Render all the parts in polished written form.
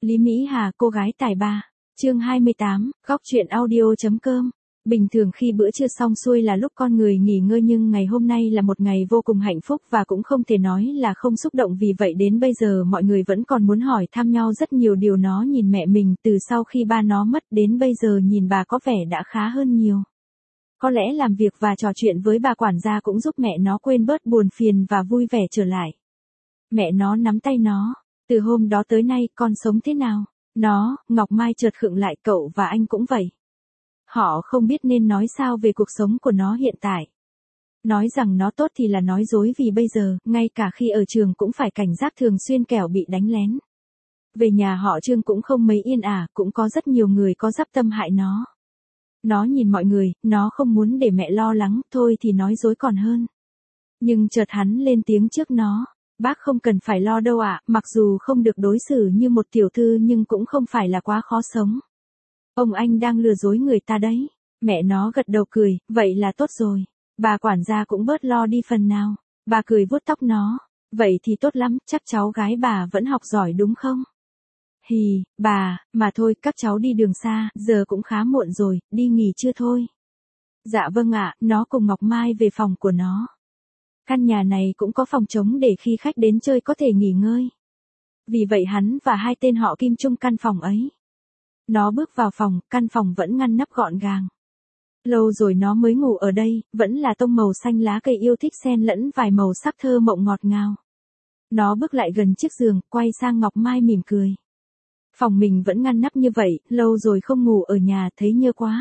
Lý Mỹ Hà, cô gái tài ba. Chương 28, góc chuyện audio.com. Bình thường khi bữa trưa xong xuôi là lúc con người nghỉ ngơi, nhưng ngày hôm nay là một ngày vô cùng hạnh phúc và cũng không thể nói là không xúc động, vì vậy đến bây giờ mọi người vẫn còn muốn hỏi thăm nhau rất nhiều điều. Nó nhìn mẹ mình từ sau khi ba nó mất đến bây giờ, nhìn bà có vẻ đã khá hơn nhiều. Có lẽ làm việc và trò chuyện với bà quản gia cũng giúp mẹ nó quên bớt buồn phiền và vui vẻ trở lại. Mẹ nó nắm tay nó. Từ hôm đó tới nay con sống thế nào? Ngọc Mai chợt khựng lại, cậu và anh cũng vậy. Họ không biết nên nói sao về cuộc sống của nó hiện tại. Nói rằng nó tốt thì là nói dối, vì bây giờ, ngay cả khi ở trường cũng phải cảnh giác, thường xuyên kẻo bị đánh lén. Về nhà họ Trương cũng không mấy yên ả, cũng có rất nhiều người có dắp tâm hại nó. Nó nhìn mọi người, nó không muốn để mẹ lo lắng, thôi thì nói dối còn hơn. Nhưng chợt hắn lên tiếng trước nó. Bác không cần phải lo đâu ạ, mặc dù không được đối xử như một tiểu thư nhưng cũng không phải là quá khó sống. Ông anh đang lừa dối người ta đấy. Mẹ nó gật đầu cười, vậy là tốt rồi. Bà quản gia cũng bớt lo đi phần nào. Bà cười vuốt tóc nó. Vậy thì tốt lắm, chắc cháu gái bà vẫn học giỏi đúng không? Hì, bà, mà thôi, các cháu đi đường xa, giờ cũng khá muộn rồi, đi nghỉ trưa thôi. Dạ vâng ạ, nó cùng Ngọc Mai về phòng của nó. Căn nhà này cũng có phòng trống để khi khách đến chơi có thể nghỉ ngơi. Vì vậy hắn và hai tên họ Kim chung căn phòng ấy. Nó bước vào phòng, căn phòng vẫn ngăn nắp gọn gàng. Lâu rồi nó mới ngủ ở đây, vẫn là tông màu xanh lá cây yêu thích xen lẫn vài màu sắc thơ mộng ngọt ngào. Nó bước lại gần chiếc giường, quay sang Ngọc Mai mỉm cười. Phòng mình vẫn ngăn nắp như vậy, lâu rồi không ngủ ở nhà, thấy nhớ quá.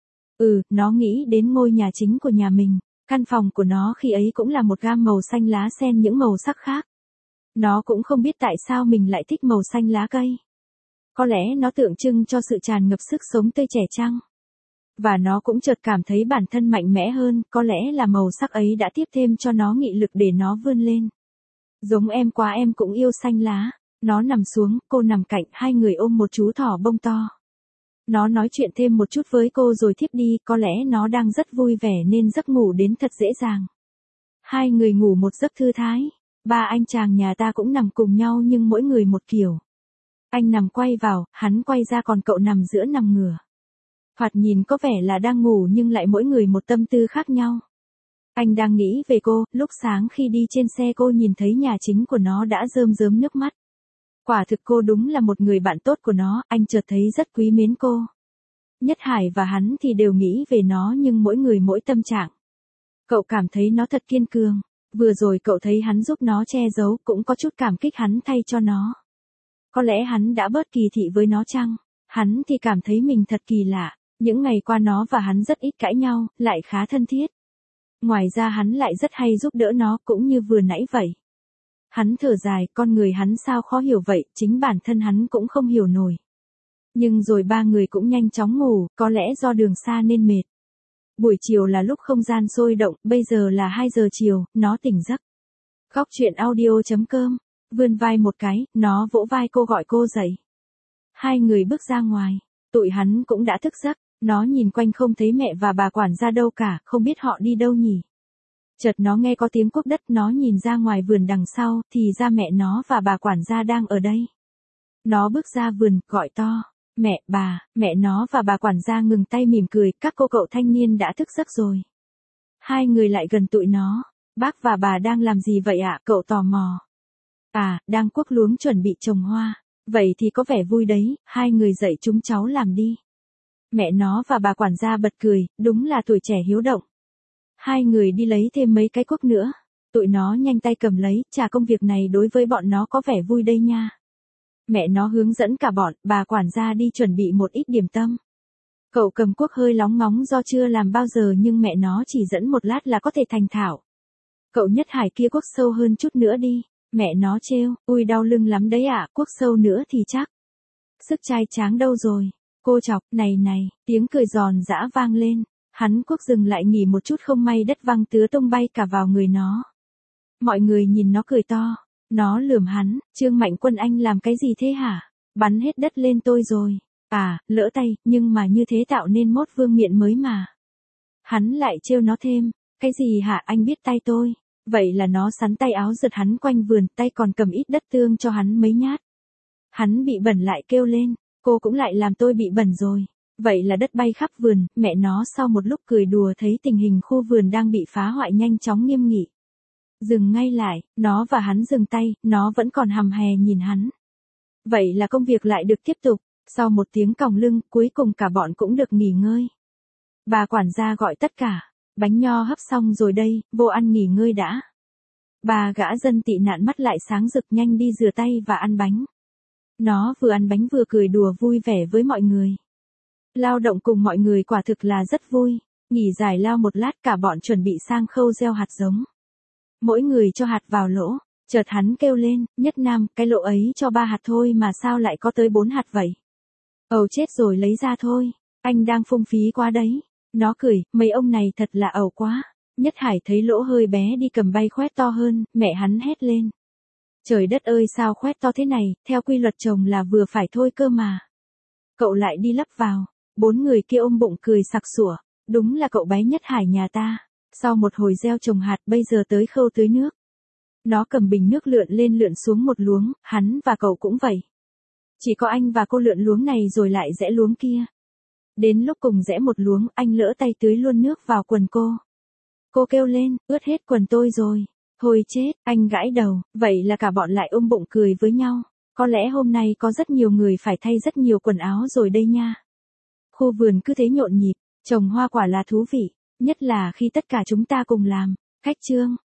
Nó nghĩ đến ngôi nhà chính của nhà mình. Căn phòng của nó khi ấy cũng là một gam màu xanh lá xen những màu sắc khác. Nó cũng không biết tại sao mình lại thích màu xanh lá cây. Có lẽ nó tượng trưng cho sự tràn ngập sức sống tươi trẻ chăng? Và nó cũng chợt cảm thấy bản thân mạnh mẽ hơn, có lẽ là màu sắc ấy đã tiếp thêm cho nó nghị lực để nó vươn lên. Giống em quá, em cũng yêu xanh lá. Nó nằm xuống, cô nằm cạnh, hai người ôm một chú thỏ bông to. Nó nói chuyện thêm một chút với cô rồi thiếp đi, có lẽ nó đang rất vui vẻ nên giấc ngủ đến thật dễ dàng. Hai người ngủ một giấc thư thái. Ba anh chàng nhà ta cũng nằm cùng nhau nhưng mỗi người một kiểu. Anh nằm quay vào, hắn quay ra, còn cậu nằm giữa nằm ngửa. Thoạt nhìn có vẻ là đang ngủ nhưng lại mỗi người một tâm tư khác nhau. Anh đang nghĩ về cô, lúc sáng khi đi trên xe cô nhìn thấy nhà chính của nó đã rơm rớm nước mắt. Quả thực cô đúng là một người bạn tốt của nó, anh chợt thấy rất quý mến cô. Nhất Hải và hắn thì đều nghĩ về nó nhưng mỗi người mỗi tâm trạng. Cậu cảm thấy nó thật kiên cường. Vừa rồi cậu thấy hắn giúp nó che giấu, cũng có chút cảm kích hắn thay cho nó. Có lẽ hắn đã bớt kỳ thị với nó chăng? Hắn thì cảm thấy mình thật kỳ lạ. Những ngày qua nó và hắn rất ít cãi nhau, lại khá thân thiết. Ngoài ra hắn lại rất hay giúp đỡ nó, cũng như vừa nãy vậy. Hắn thở dài, con người hắn sao khó hiểu vậy, chính bản thân hắn cũng không hiểu nổi. Nhưng rồi ba người cũng nhanh chóng ngủ, có lẽ do đường xa nên mệt. Buổi chiều là lúc không gian sôi động, bây giờ là 2 giờ chiều, nó tỉnh giấc. Góc chuyện audio.com, vươn vai một cái, nó vỗ vai cô gọi cô dậy. Hai người bước ra ngoài, tụi hắn cũng đã thức giấc, nó nhìn quanh không thấy mẹ và bà quản gia đâu cả, không biết họ đi đâu nhỉ. Chợt nó nghe có tiếng cuốc đất, nó nhìn ra ngoài vườn đằng sau, thì ra mẹ nó và bà quản gia đang ở đây. Nó bước ra vườn, gọi to, mẹ, bà, mẹ nó và bà quản gia ngừng tay mỉm cười, các cô cậu thanh niên đã thức giấc rồi. Hai người lại gần tụi nó, bác và bà đang làm gì vậy ạ? Cậu tò mò. Đang cuốc luống chuẩn bị trồng hoa. Vậy thì có vẻ vui đấy, hai người dạy chúng cháu làm đi. Mẹ nó và bà quản gia bật cười, đúng là tuổi trẻ hiếu động. Hai người đi lấy thêm mấy cái cuốc nữa. Tụi nó nhanh tay cầm lấy, chà, công việc này đối với bọn nó có vẻ vui đây nha. Mẹ nó hướng dẫn cả bọn, bà quản gia đi chuẩn bị một ít điểm tâm. Cậu cầm cuốc hơi lóng ngóng do chưa làm bao giờ nhưng mẹ nó chỉ dẫn một lát là có thể thành thạo. Cậu Nhất Hải kia cuốc sâu hơn chút nữa đi. Mẹ nó trêu, ui đau lưng lắm đấy ạ, cuốc sâu nữa thì chắc. Sức trai tráng đâu rồi? Cô chọc, này, tiếng cười giòn giã vang lên. Hắn cuốc dừng lại nghỉ một chút, không may đất văng tứa tung bay cả vào người nó. Mọi người nhìn nó cười to. Nó lườm hắn, Trương Mạnh Quân anh làm cái gì thế hả? Bắn hết đất lên tôi rồi. Lỡ tay, nhưng mà như thế tạo nên mốt vương miện mới mà. Hắn lại trêu nó thêm, cái gì hả, anh biết tay tôi. Vậy là nó sắn tay áo giật hắn quanh vườn, tay còn cầm ít đất tương cho hắn mấy nhát. Hắn bị bẩn lại kêu lên, cô cũng lại làm tôi bị bẩn rồi. Vậy là đất bay khắp vườn, mẹ nó sau một lúc cười đùa thấy tình hình khu vườn đang bị phá hoại nhanh chóng nghiêm nghị. Dừng ngay lại, nó và hắn dừng tay, nó vẫn còn hầm hè nhìn hắn. Vậy là công việc lại được tiếp tục, sau một tiếng còng lưng, cuối cùng cả bọn cũng được nghỉ ngơi. Bà quản gia gọi tất cả, bánh nho hấp xong rồi đây, vô ăn nghỉ ngơi đã. Bà gã dân tị nạn mắt lại sáng rực nhanh đi rửa tay và ăn bánh. Nó vừa ăn bánh vừa cười đùa vui vẻ với mọi người. Lao động cùng mọi người quả thực là rất vui, nghỉ giải lao một lát cả bọn chuẩn bị sang khâu gieo hạt giống. Mỗi người cho hạt vào lỗ, chợt hắn kêu lên, Nhất Nam, cái lỗ ấy cho 3 hạt thôi mà sao lại có tới 4 hạt vậy? Ầu chết rồi lấy ra thôi, anh đang phung phí quá đấy. Nó cười, mấy ông này thật là ẩu quá. Nhất Hải thấy lỗ hơi bé đi cầm bay khoét to hơn, mẹ hắn hét lên. Trời đất ơi sao khoét to thế này, theo quy luật trồng là vừa phải thôi cơ mà. Cậu lại đi lắp vào, 4 người kia ôm bụng cười sặc sủa, đúng là cậu bé Nhất Hải nhà ta. Sau một hồi gieo trồng hạt bây giờ tới khâu tưới nước. Nó cầm bình nước lượn lên lượn xuống một luống, hắn và cậu cũng vậy. Chỉ có anh và cô lượn luống này rồi lại rẽ luống kia. Đến lúc cùng rẽ một luống, anh lỡ tay tưới luôn nước vào quần cô. Cô kêu lên, ướt hết quần tôi rồi. Thôi chết, anh gãi đầu, vậy là cả bọn lại ôm bụng cười với nhau. Có lẽ hôm nay có rất nhiều người phải thay rất nhiều quần áo rồi đây nha. Khu vườn cứ thế nhộn nhịp, trồng hoa quả là thú vị, nhất là khi tất cả chúng ta cùng làm. Khách chương